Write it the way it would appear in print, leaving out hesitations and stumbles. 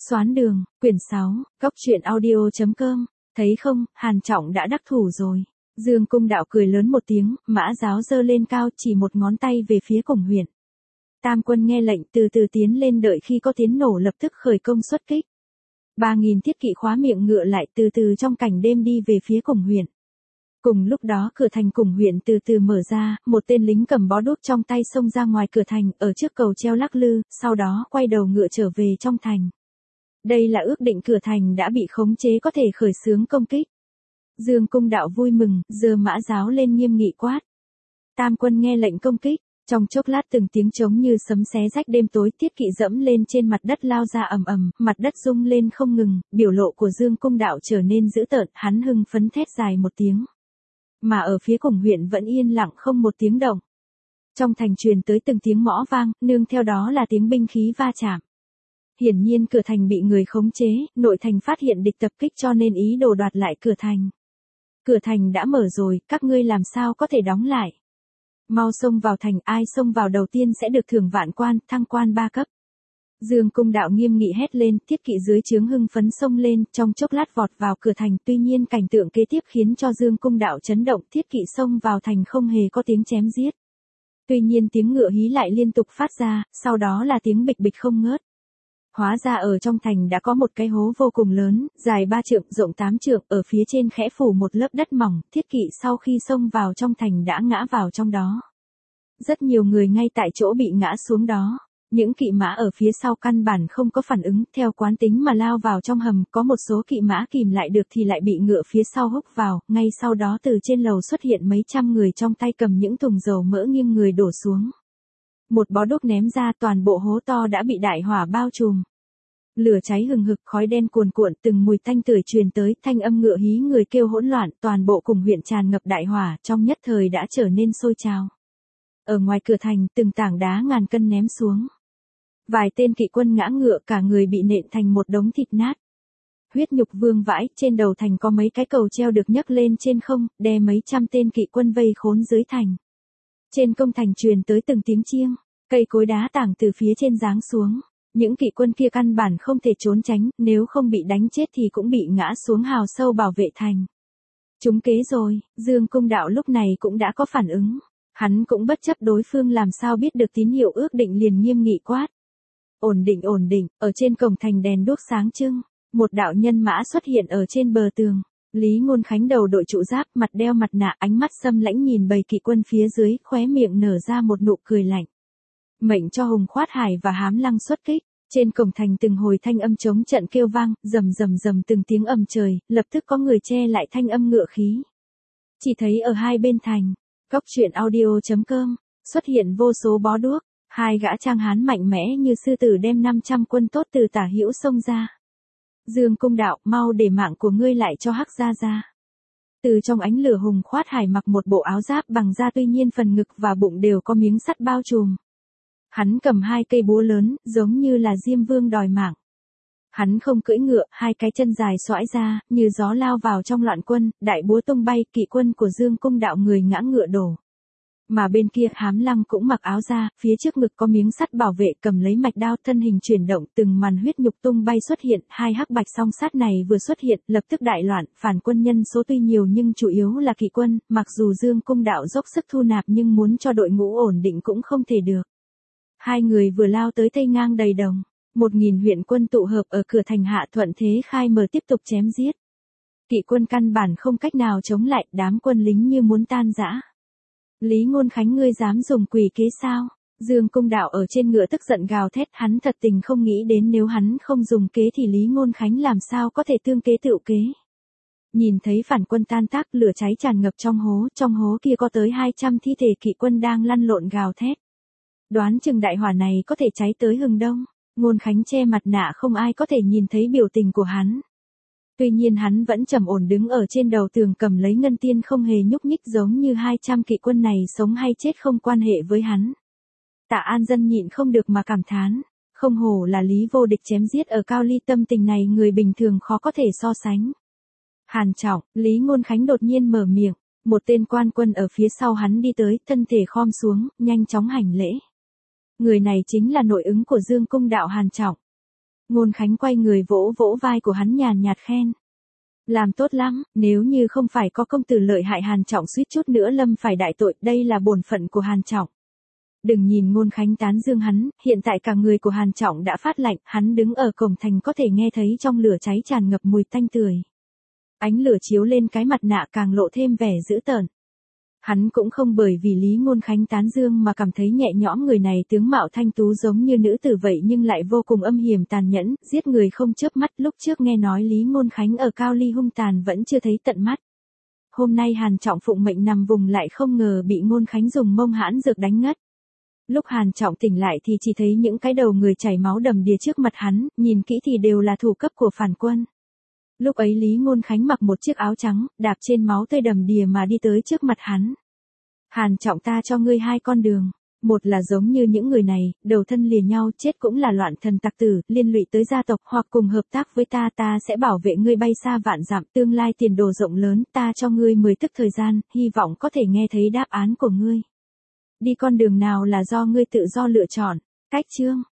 Xoán đường, quyển 6, góc truyện audio.com, thấy không, Hàn Trọng đã đắc thủ rồi. Dương Cung Đạo cười lớn một tiếng, mã giáo giơ lên cao chỉ một ngón tay về phía Cổng Huyền. Tam quân nghe lệnh từ từ tiến lên, đợi khi có tiếng nổ lập tức khởi công xuất kích. 3.000 thiết kỵ khóa miệng ngựa lại từ từ trong cảnh đêm đi về phía Cổng Huyền. Cùng lúc đó cửa thành Cổng Huyền từ từ mở ra, một tên lính cầm bó đuốc trong tay xông ra ngoài cửa thành, ở trước cầu treo lắc lư, sau đó quay đầu ngựa trở về trong thành. Đây là ước định cửa thành đã bị khống chế có thể khởi xướng công kích. Dương Cung Đạo vui mừng, giơ mã giáo lên nghiêm nghị quát. Tam quân nghe lệnh công kích, trong chốc lát từng tiếng trống như sấm xé rách đêm tối, thiết kỵ dẫm lên trên mặt đất lao ra ầm ầm, mặt đất rung lên không ngừng, biểu lộ của Dương Cung Đạo trở nên dữ tợn, hắn hưng phấn thét dài một tiếng. Mà ở phía Cổng Huyền vẫn yên lặng không một tiếng động. Trong thành truyền tới từng tiếng mõ vang, nương theo đó là tiếng binh khí va chạm. Hiển nhiên cửa thành bị người khống chế, nội thành phát hiện địch tập kích cho nên ý đồ đoạt lại cửa thành. Cửa thành đã mở rồi, các ngươi làm sao có thể đóng lại? Mau xông vào thành, ai xông vào đầu tiên sẽ được thưởng vạn quan, thăng quan 3 cấp. Dương Cung Đạo nghiêm nghị hét lên, thiết kỵ dưới trướng hưng phấn xông lên, trong chốc lát vọt vào cửa thành, tuy nhiên cảnh tượng kế tiếp khiến cho Dương Cung Đạo chấn động, thiết kỵ xông vào thành không hề có tiếng chém giết. Tuy nhiên tiếng ngựa hí lại liên tục phát ra, sau đó là tiếng bịch bịch không ngớt. Hóa ra ở trong thành đã có một cái hố vô cùng lớn, dài 3 trượng, rộng 8 trượng, ở phía trên khẽ phủ một lớp đất mỏng, thiết kỵ sau khi xông vào trong thành đã ngã vào trong đó. Rất nhiều người ngay tại chỗ bị ngã xuống đó. Những kỵ mã ở phía sau căn bản không có phản ứng, theo quán tính mà lao vào trong hầm, có một số kỵ mã kìm lại được thì lại bị ngựa phía sau húc vào, ngay sau đó từ trên lầu xuất hiện mấy trăm người trong tay cầm những thùng dầu mỡ nghiêng người đổ xuống. Một bó đuốc ném ra, toàn bộ hố to đã bị đại hỏa bao trùm. Lửa cháy hừng hực, khói đen cuồn cuộn, từng mùi tanh tưởi truyền tới, thanh âm ngựa hí người kêu hỗn loạn, toàn bộ Cổng Huyền tràn ngập đại hỏa, trong nhất thời đã trở nên sôi trào. Ở ngoài cửa thành, từng tảng đá ngàn cân ném xuống. Vài tên kỵ quân ngã ngựa, cả người bị nện thành một đống thịt nát. Huyết nhục vương vãi, trên đầu thành có mấy cái cầu treo được nhấc lên trên không, đè mấy trăm tên kỵ quân vây khốn dưới thành. Trên công thành truyền tới từng tiếng chiêng, cây cối đá tảng từ phía trên giáng xuống. Những kỵ quân kia căn bản không thể trốn tránh, nếu không bị đánh chết thì cũng bị ngã xuống hào sâu bảo vệ thành. Trúng kế rồi, Dương Cung Đạo lúc này cũng đã có phản ứng. Hắn cũng bất chấp đối phương làm sao biết được tín hiệu ước định liền nghiêm nghị quát. Ổn định, ở trên cổng thành đèn đuốc sáng trưng, một đạo nhân mã xuất hiện ở trên bờ tường. Lý Ngôn Khánh đầu đội trụ giáp, mặt đeo mặt nạ, ánh mắt xâm lãnh nhìn bầy kỵ quân phía dưới, khóe miệng nở ra một nụ cười lạnh. Mệnh cho Hùng Khoát Hải và Hám Lăng xuất kích. Trên cổng thành từng hồi thanh âm chống trận kêu vang, rầm từng tiếng ầm trời, lập tức có người che lại thanh âm ngựa khí. Chỉ thấy ở hai bên thành, góc truyện audio.com, xuất hiện vô số bó đuốc, hai gã trang hán mạnh mẽ như sư tử đem 500 quân tốt từ tả hữu xông ra. Dương Cung Đạo, mau để mạng của ngươi lại cho Hắc Gia Gia. Từ trong ánh lửa Hùng Khoát Hải mặc một bộ áo giáp bằng da, tuy nhiên phần ngực và bụng đều có miếng sắt bao trùm. Hắn cầm hai cây búa lớn, giống như là Diêm Vương đòi mạng. Hắn không cưỡi ngựa, hai cái chân dài xoãi ra, như gió lao vào trong loạn quân, đại búa tung bay, kỵ quân của Dương Cung Đạo người ngã ngựa đổ. Mà bên kia Hám Lăng cũng mặc áo da, phía trước ngực có miếng sắt bảo vệ, cầm lấy mạch đao, thân hình chuyển động, từng màn huyết nhục tung bay xuất hiện, hai hắc bạch song sát này vừa xuất hiện, lập tức đại loạn, phản quân nhân số tuy nhiều nhưng chủ yếu là kỵ quân, mặc dù Dương Cung Đạo dốc sức thu nạp nhưng muốn cho đội ngũ ổn định cũng không thể được. Hai người vừa lao tới thây ngang đầy đồng, 1.000 huyện quân tụ hợp ở cửa thành Hạ Thuận Thế Khai mở tiếp tục chém giết. Kỵ quân căn bản không cách nào chống lại, đám quân lính như muốn tan rã. Lý Ngôn Khánh, ngươi dám dùng quỷ kế sao? Dương Cung Đạo ở trên ngựa tức giận gào thét, hắn thật tình không nghĩ đến nếu hắn không dùng kế thì Lý Ngôn Khánh làm sao có thể tương kế tựu kế. Nhìn thấy phản quân tan tác, lửa cháy tràn ngập trong hố kia có tới 200 thi thể kỵ quân đang lăn lộn gào thét. Đoán chừng đại hỏa này có thể cháy tới hừng đông. Ngôn Khánh che mặt nạ không ai có thể nhìn thấy biểu tình của hắn. Tuy nhiên hắn vẫn trầm ổn đứng ở trên đầu tường cầm lấy ngân tiên không hề nhúc nhích, giống như 200 kỵ quân này sống hay chết không quan hệ với hắn. Tạ An Dân nhịn không được mà cảm thán, không hổ là Lý vô địch chém giết ở Cao Ly, tâm tình này người bình thường khó có thể so sánh. Hàn Trọng, Lý Ngôn Khánh đột nhiên mở miệng, một tên quan quân ở phía sau hắn đi tới, thân thể khom xuống, nhanh chóng hành lễ. Người này chính là nội ứng của Dương Cung Đạo Hàn Trọng. Ngôn Khánh quay người vỗ vỗ vai của hắn nhàn nhạt khen. Làm tốt lắm, nếu như không phải có công tử lợi hại Hàn Trọng suýt chút nữa lâm phải đại tội, đây là bổn phận của Hàn Trọng. Đừng nhìn Ngôn Khánh tán dương hắn, hiện tại cả người của Hàn Trọng đã phát lạnh, hắn đứng ở cổng thành có thể nghe thấy trong lửa cháy tràn ngập mùi tanh tưởi. Ánh lửa chiếu lên cái mặt nạ càng lộ thêm vẻ dữ tợn. Hắn cũng không bởi vì Lý Ngôn Khánh tán dương mà cảm thấy nhẹ nhõm, người này tướng mạo thanh tú giống như nữ tử vậy nhưng lại vô cùng âm hiểm tàn nhẫn, giết người không chớp mắt. Lúc trước nghe nói Lý Ngôn Khánh ở Cao Ly hung tàn vẫn chưa thấy tận mắt. Hôm nay Hàn Trọng phụng mệnh nằm vùng lại không ngờ bị Ngôn Khánh dùng mông hãn dược đánh ngất. Lúc Hàn Trọng tỉnh lại thì chỉ thấy những cái đầu người chảy máu đầm đìa trước mặt hắn, nhìn kỹ thì đều là thủ cấp của phản quân. Lúc ấy Lý Ngôn Khánh mặc một chiếc áo trắng, đạp trên máu tươi đầm đìa mà đi tới trước mặt hắn. Hàn Trọng, ta cho ngươi hai con đường. Một là giống như những người này, đầu thân lìa nhau chết cũng là loạn thần tặc tử, liên lụy tới gia tộc, hoặc cùng hợp tác với ta, ta sẽ bảo vệ ngươi bay xa vạn dặm, tương lai tiền đồ rộng lớn, ta cho ngươi 10 tức thời gian, hy vọng có thể nghe thấy đáp án của ngươi. Đi con đường nào là do ngươi tự do lựa chọn. Cách chương